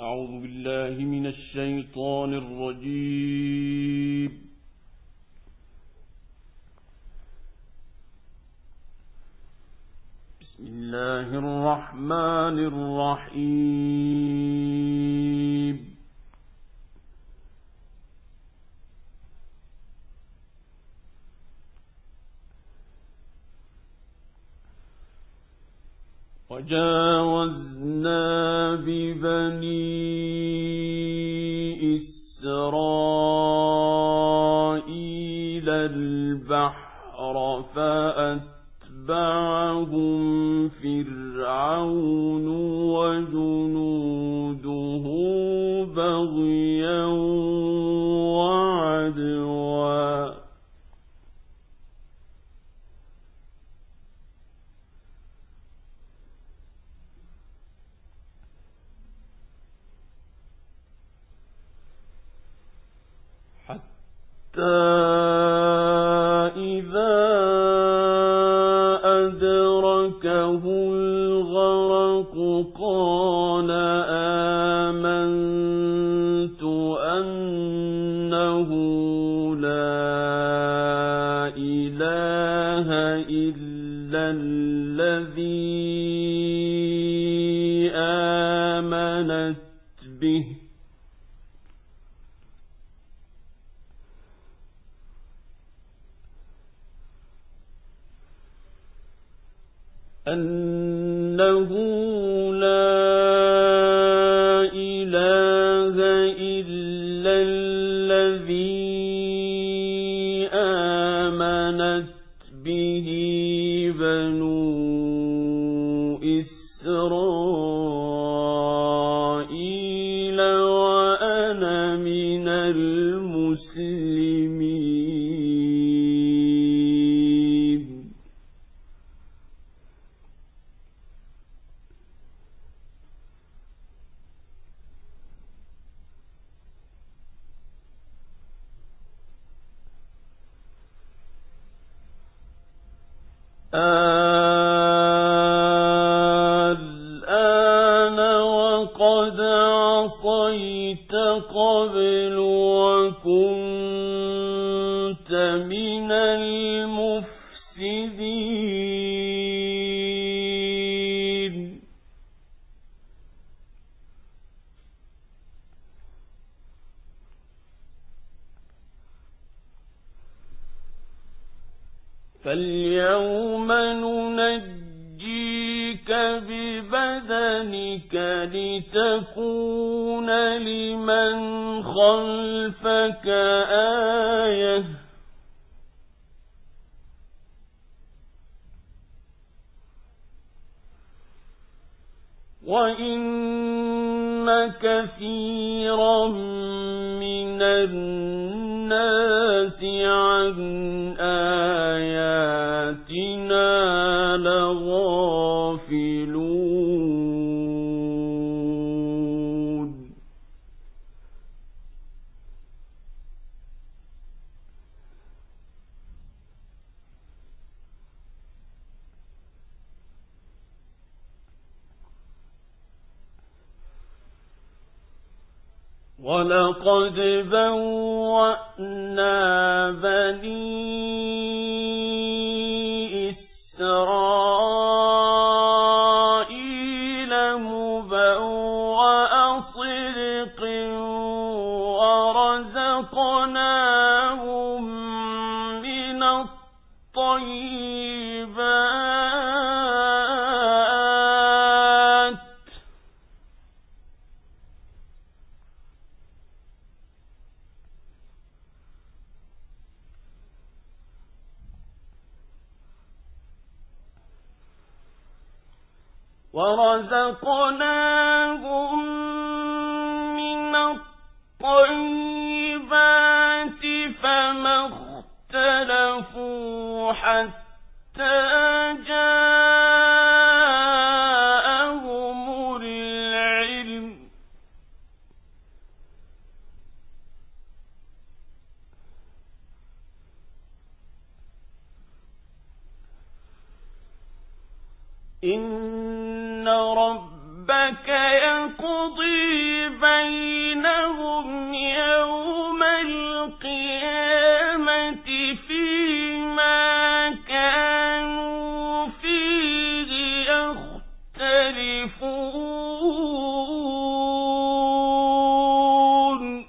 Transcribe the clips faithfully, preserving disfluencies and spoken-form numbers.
أعوذ بالله من الشيطان الرجيم. بسم الله الرحمن الرحيم. وجاوزنا ببني إسرائيل البحر فأتبعهم فرعون وجنوده بغيا وعدوا حتى إذا أدركه الغرق قال آمنت أنه لا إله إلا الذي آمنت به أنه لا إله إلا الذي آمنت به بنو إسرائيل وأنا من المسلمين. الآن وقد عصيت قبل وكنت من المفسدين. فاليوم ننجيك ببدنك لتكون لمن خلفك آية وإن كثيرا من الناس عن آياتنا لغافلون. ولقد بوأنا بني إسرائيل مبوأ صدق ورزقناهم من الطيبات ورزقناهم من الطيبات فما اختلفوا حتى جاءهم العلم إن رب ربك يقضي بينهم يوم القيامة فيما كانوا فيه يختلفون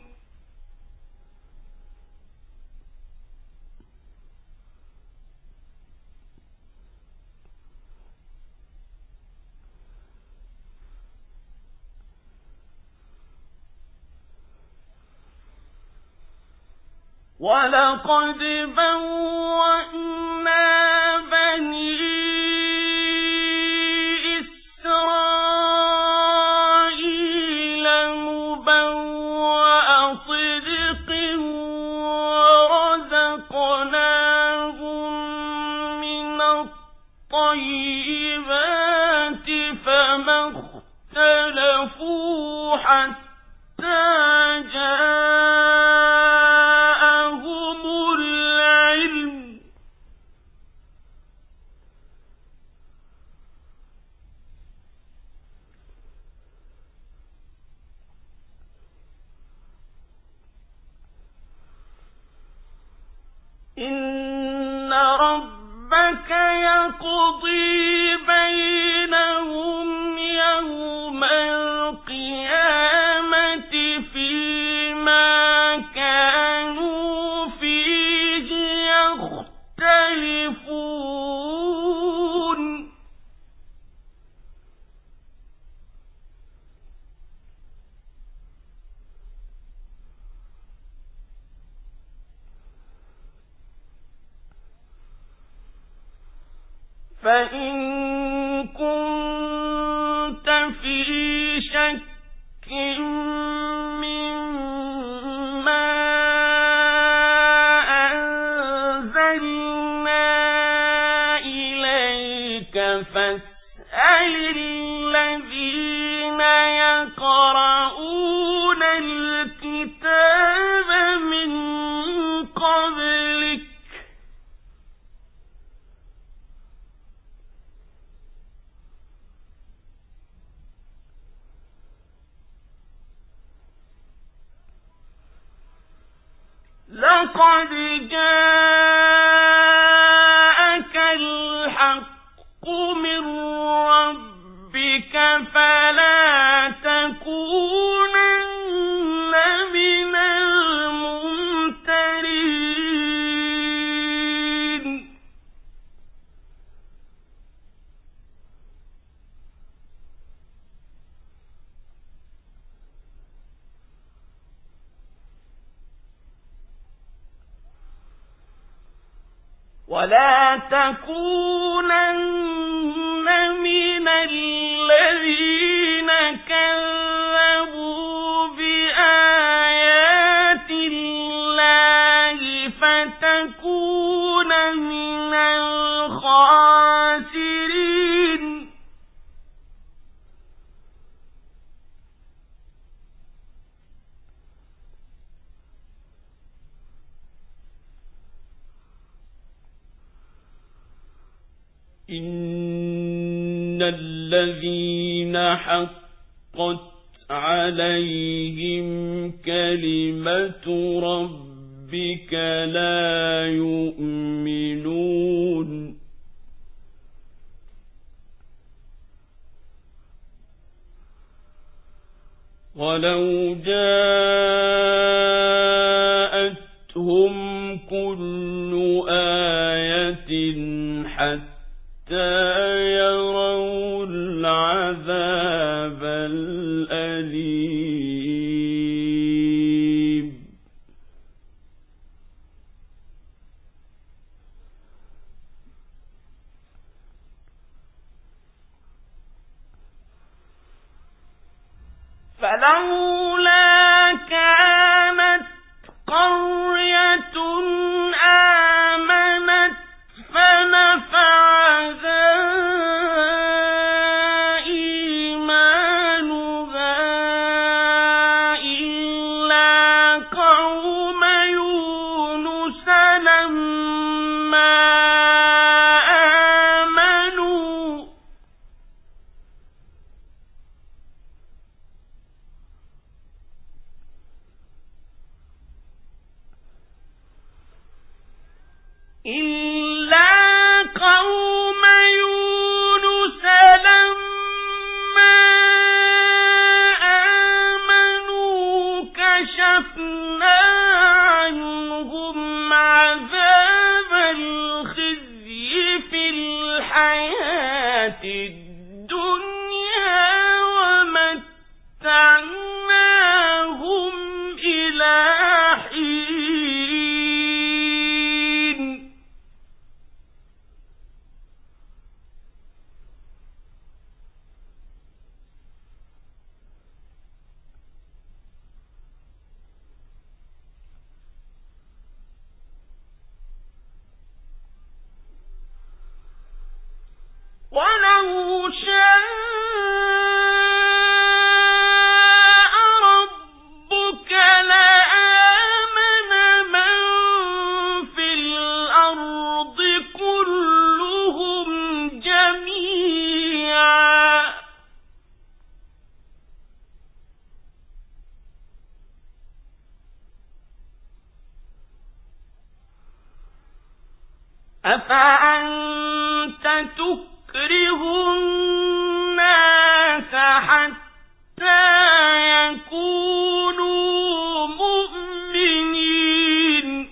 وَلَقَدْ بَوَّأْنَا بَنِي إِسْرَائِيلَ مُبَوَّأَ صِدْقٍ وَرَزَقْنَاهُم مِّنَ الطَّيِّبَاتِ فَمَا اخْتَلَفُوا حَتَّىٰ جَاءَهُمُ الْعِلْمُ ۚ إِنَّ رَبَّكَ يَقْضِي بَيْنَهُمْ يَوْمَ الْقِيَامَةِ فِيمَا كَانُوا فِيهِ يَخْتَلِفُونَ فَإِن كُنتَ فِي شَكٍّ مِّمَّا أَنزَلْنَا إِلَيْكَ فَاسْأَلِ الَّذِينَ يَقْرَؤُونَ الْكِتَابَ مِن قَبْلِكَ لَقَدْ جَاءَكَ الْحَقُّ مِن رَّبِّكَ فَلَا تَكُونَنَّ مِنَ الْمُمْتَرِينَ وَلَا تَكُونَنَّ مِنَ الَّذِينَ كَذَّبُوا بِآيَاتِ اللَّهِ فَتَكُونَ مِنَ الْخَاسِرِينَ إِنَّ الَّذِينَ حَقَّتْ عَلَيْهِمْ كَلِمَةُ رَبِّكَ لَا يُؤْمِنُونَ وَلَوْ جَاءَتْهُمْ كُلُّ آيَةٍ حَتَّىٰ يَرَوْا الْعَذَابَ الْأَلِيمَ فَلَوْلَا كَانَتْ قَرْيَةٌ آمَنَتْ فَنَفَعَهَا إِيمَانُهَا إِلَّا قَوْمَ يُونُسَ لَمَّا آمَنُوا أفأنت تكره الناس حتى يكونوا مؤمنين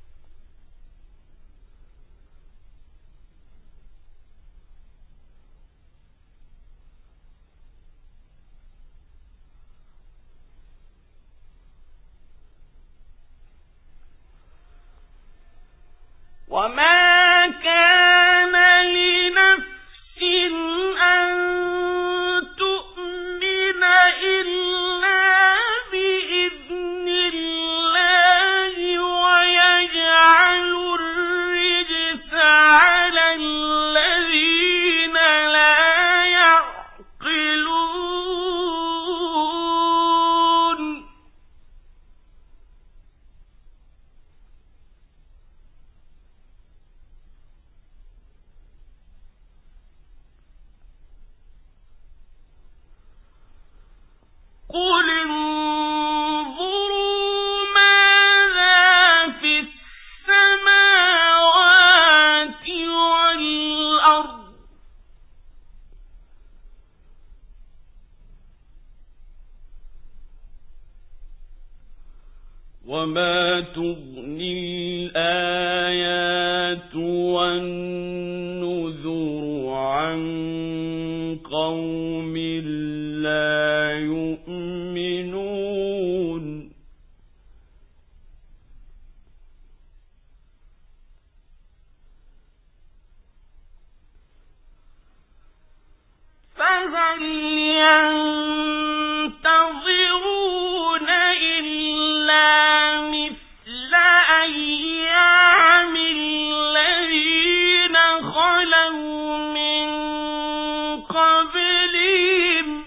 وما كان لنفس أن تؤمن إلا بإذن الله ويجعل الرجس على الذين لا يعقلون قل انظروا ماذا في السماوات والأرض وما تغني الآيات والنذر عن قوم لا يؤمنون فهل ينتظرون إلا مثل أيام الذين خلوا من قبلهم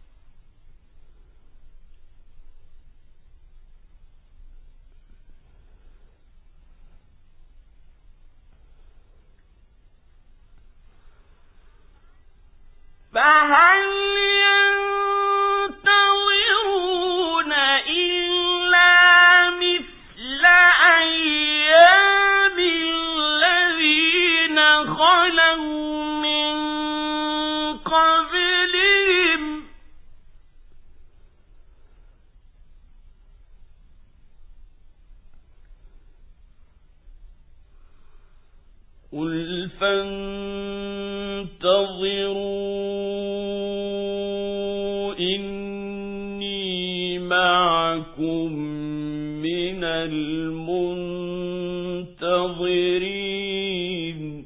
فهل ينتظرون إلا مثل أيام الذين خلوا من قبلهم قل فانتظروا إني معكم من المنتظرين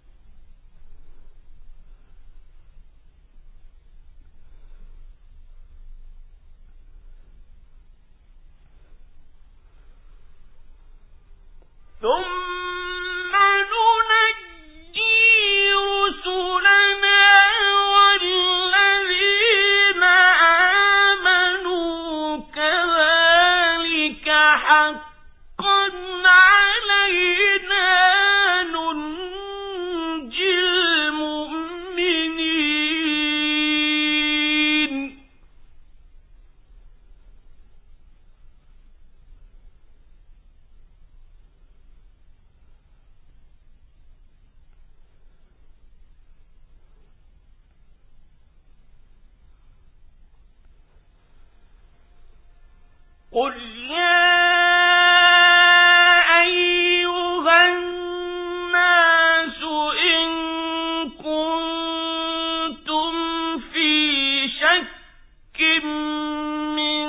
ثم ننجي رسلنا والذين آمنوا كذلك حقا علينا ننجي المؤمنين قل يا أيها الناس إن كنتم في شك من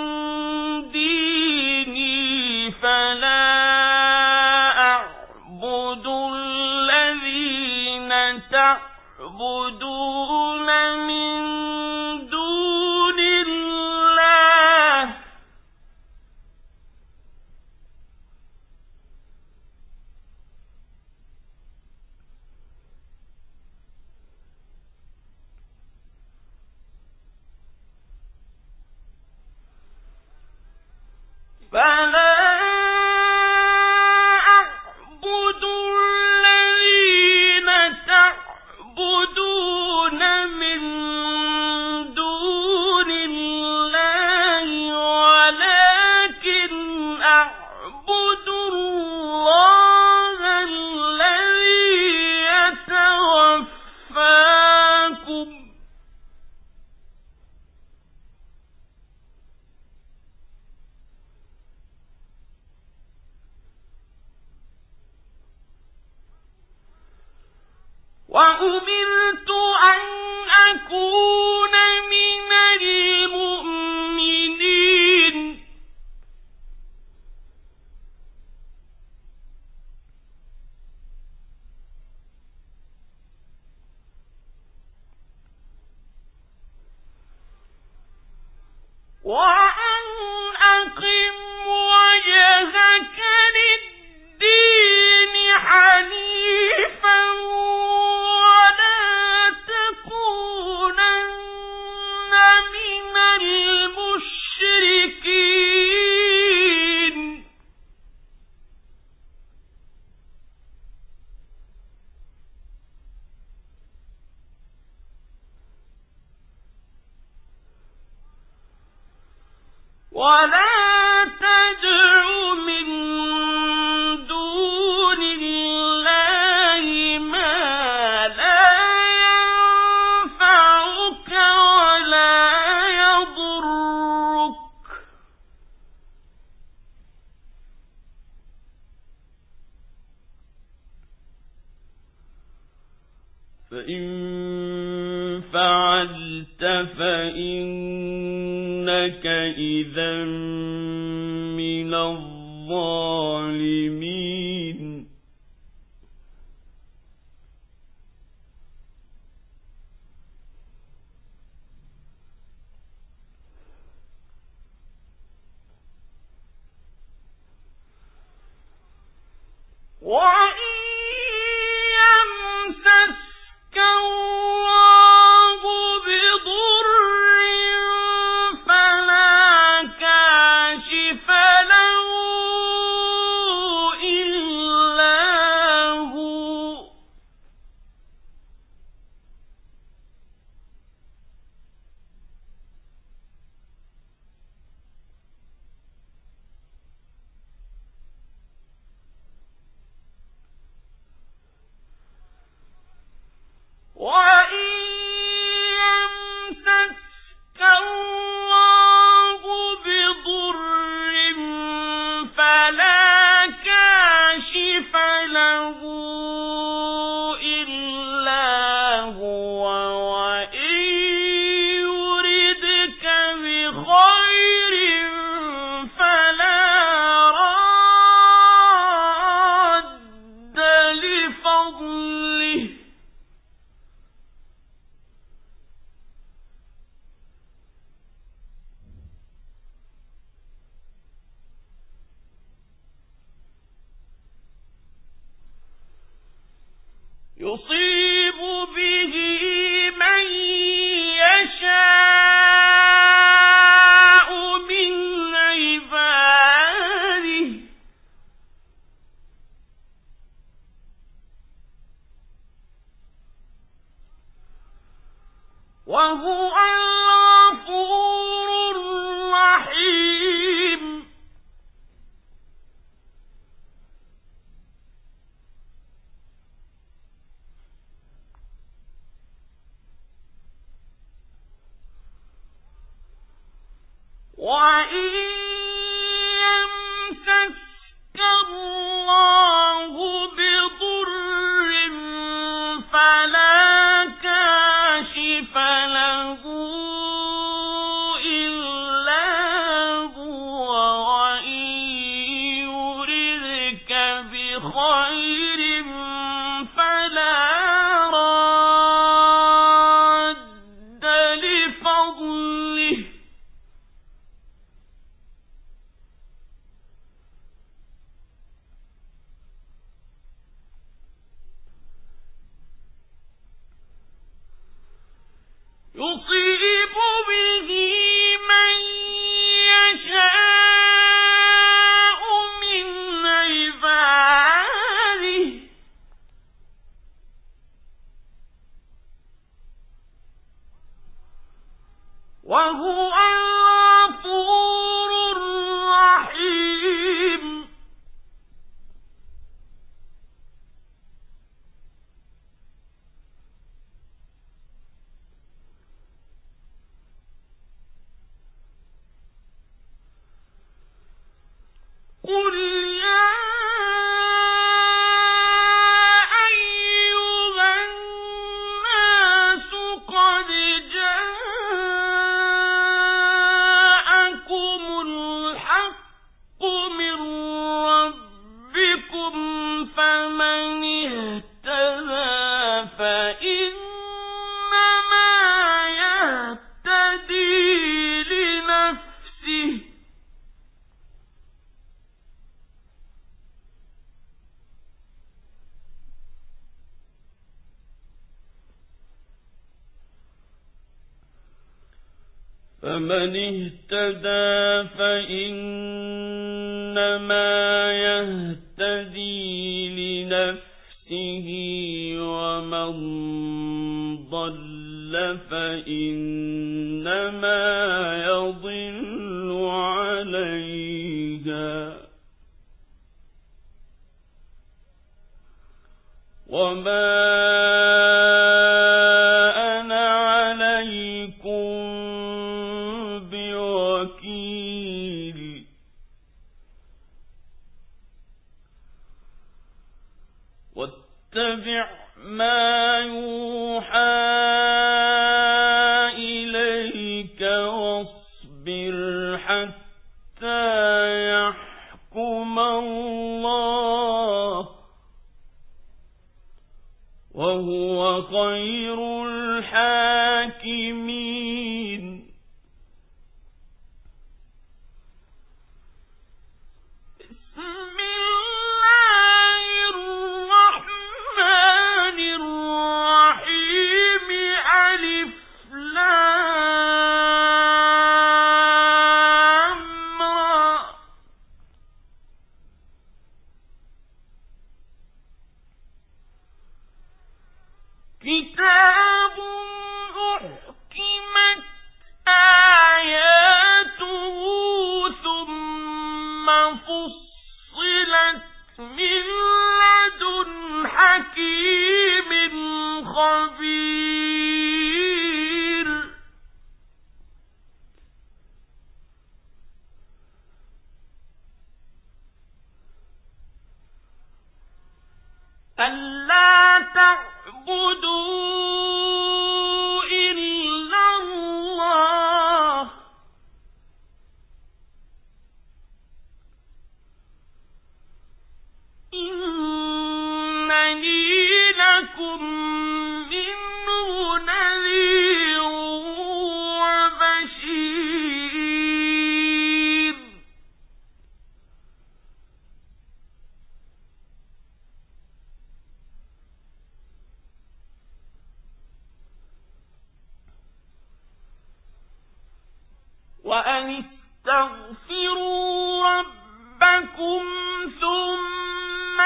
ديني فلا أعبد الذين تعبدون من دون الله فلا أعبد الذين تعبدون من دون الله ولكن أعبد الله الذي وأمرت أن أكون من المؤمنين وأن أقم وجهك للدين حنيفا ولا تكونن من المشركين ولا تدع من دون الله ما لا ينفعك ولا يضرك فإن فعلت فإنك إذا من الظالمين وإن يمسسك الله بضر فلا كاشف له إلا هو وإن يمسسك الله بضر فلا كاشف له إلا هو وإن يردك بخير فلا راد لفضله يصيب به من يشاء من عباده وهو الغفور الرحيم وإن يمسسك الله بضر فلا كاشف له إلا هو وإن يردك بخير فلا راد لفضله يصيب به من يشاء من عباده وهو الغفور الرحيم قل يا أيها فمن اهتدى فإنما يهتدي لنفسه ومن ضل فإنما يضل عليها وما أنا عليكم بوكيل واتبع ما يوحى إليك واصبر حتى يحكم الله وهو خير الحاكمين. بسم الله الرحمن الرحيم ألف لام را كتاب أحكمت آياته ثم فصلت من لدن حكيم خبير. ألا تعبدوا إلا الله إنني لكم منه نذير وبشير. وأن استغفروا ربكم ثم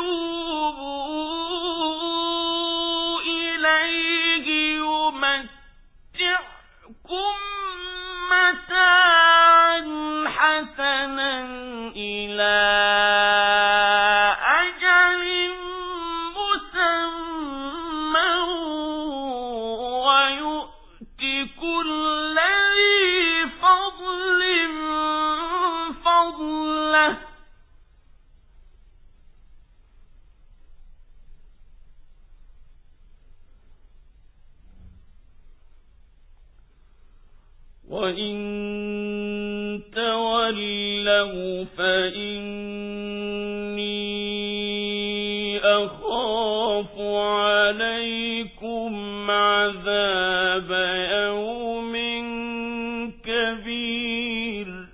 توبوا إليه يمتعكم متاعا حسنا إلى أجل مسمى ويؤت كل ذي فضل فضله وإن تولوا فإني أخاف عليكم عذاب يوم كبير.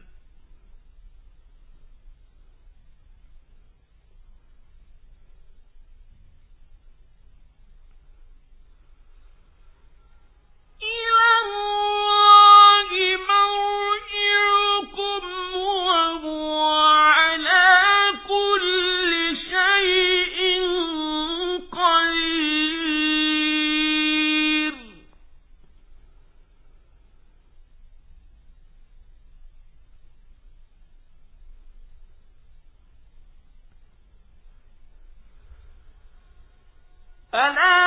ألا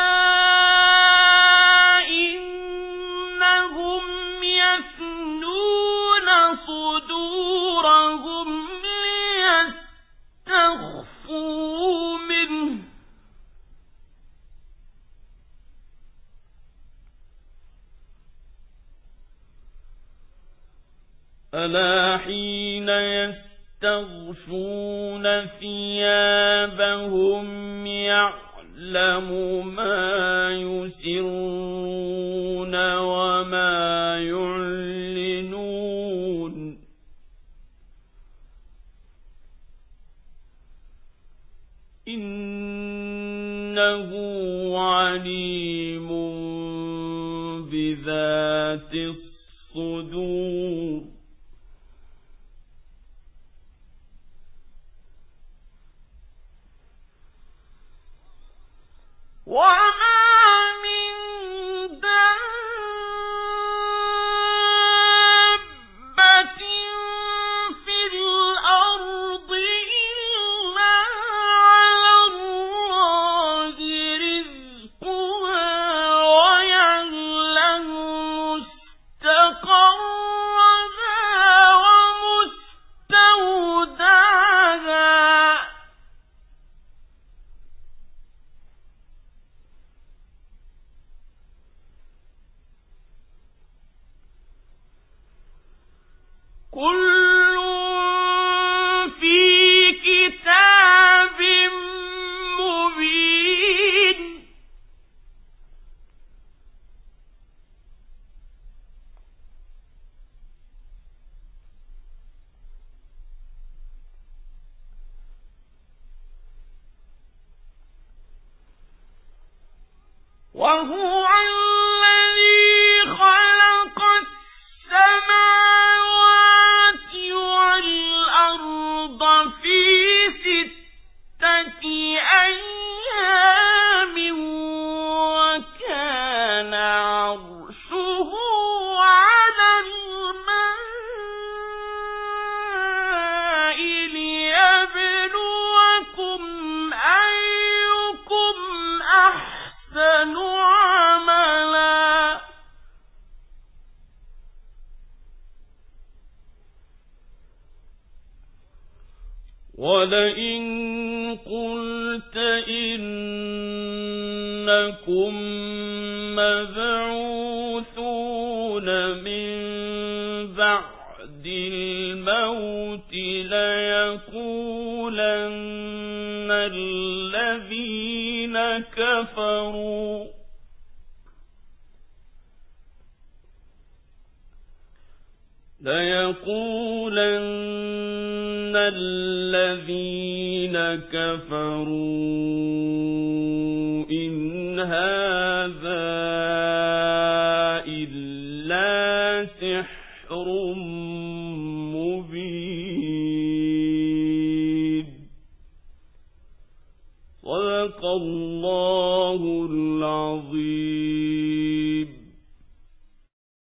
إنهم يثنون صدورهم ليستخفوا منه ألا حين يستغشون ثيابهم يعلم ما يسرون وما يعلنون إنه عليم بذات الصدور. الصدور وما من دابة في الأرض إلا على الله رزقها ويعلم مستقرها ومستودعها كل في كتاب مبين وهو الذي خلق السماوات والأرض في ستة أيام وكان عرشه على الماء ليبلوكم أيكم أحسن عملا ولئن قلت إنكم مبعوثون من بعد الموت ليقولن الذين كفروا ليقولن الذين كفروا إن هذا إلا سحر مبين صدق الله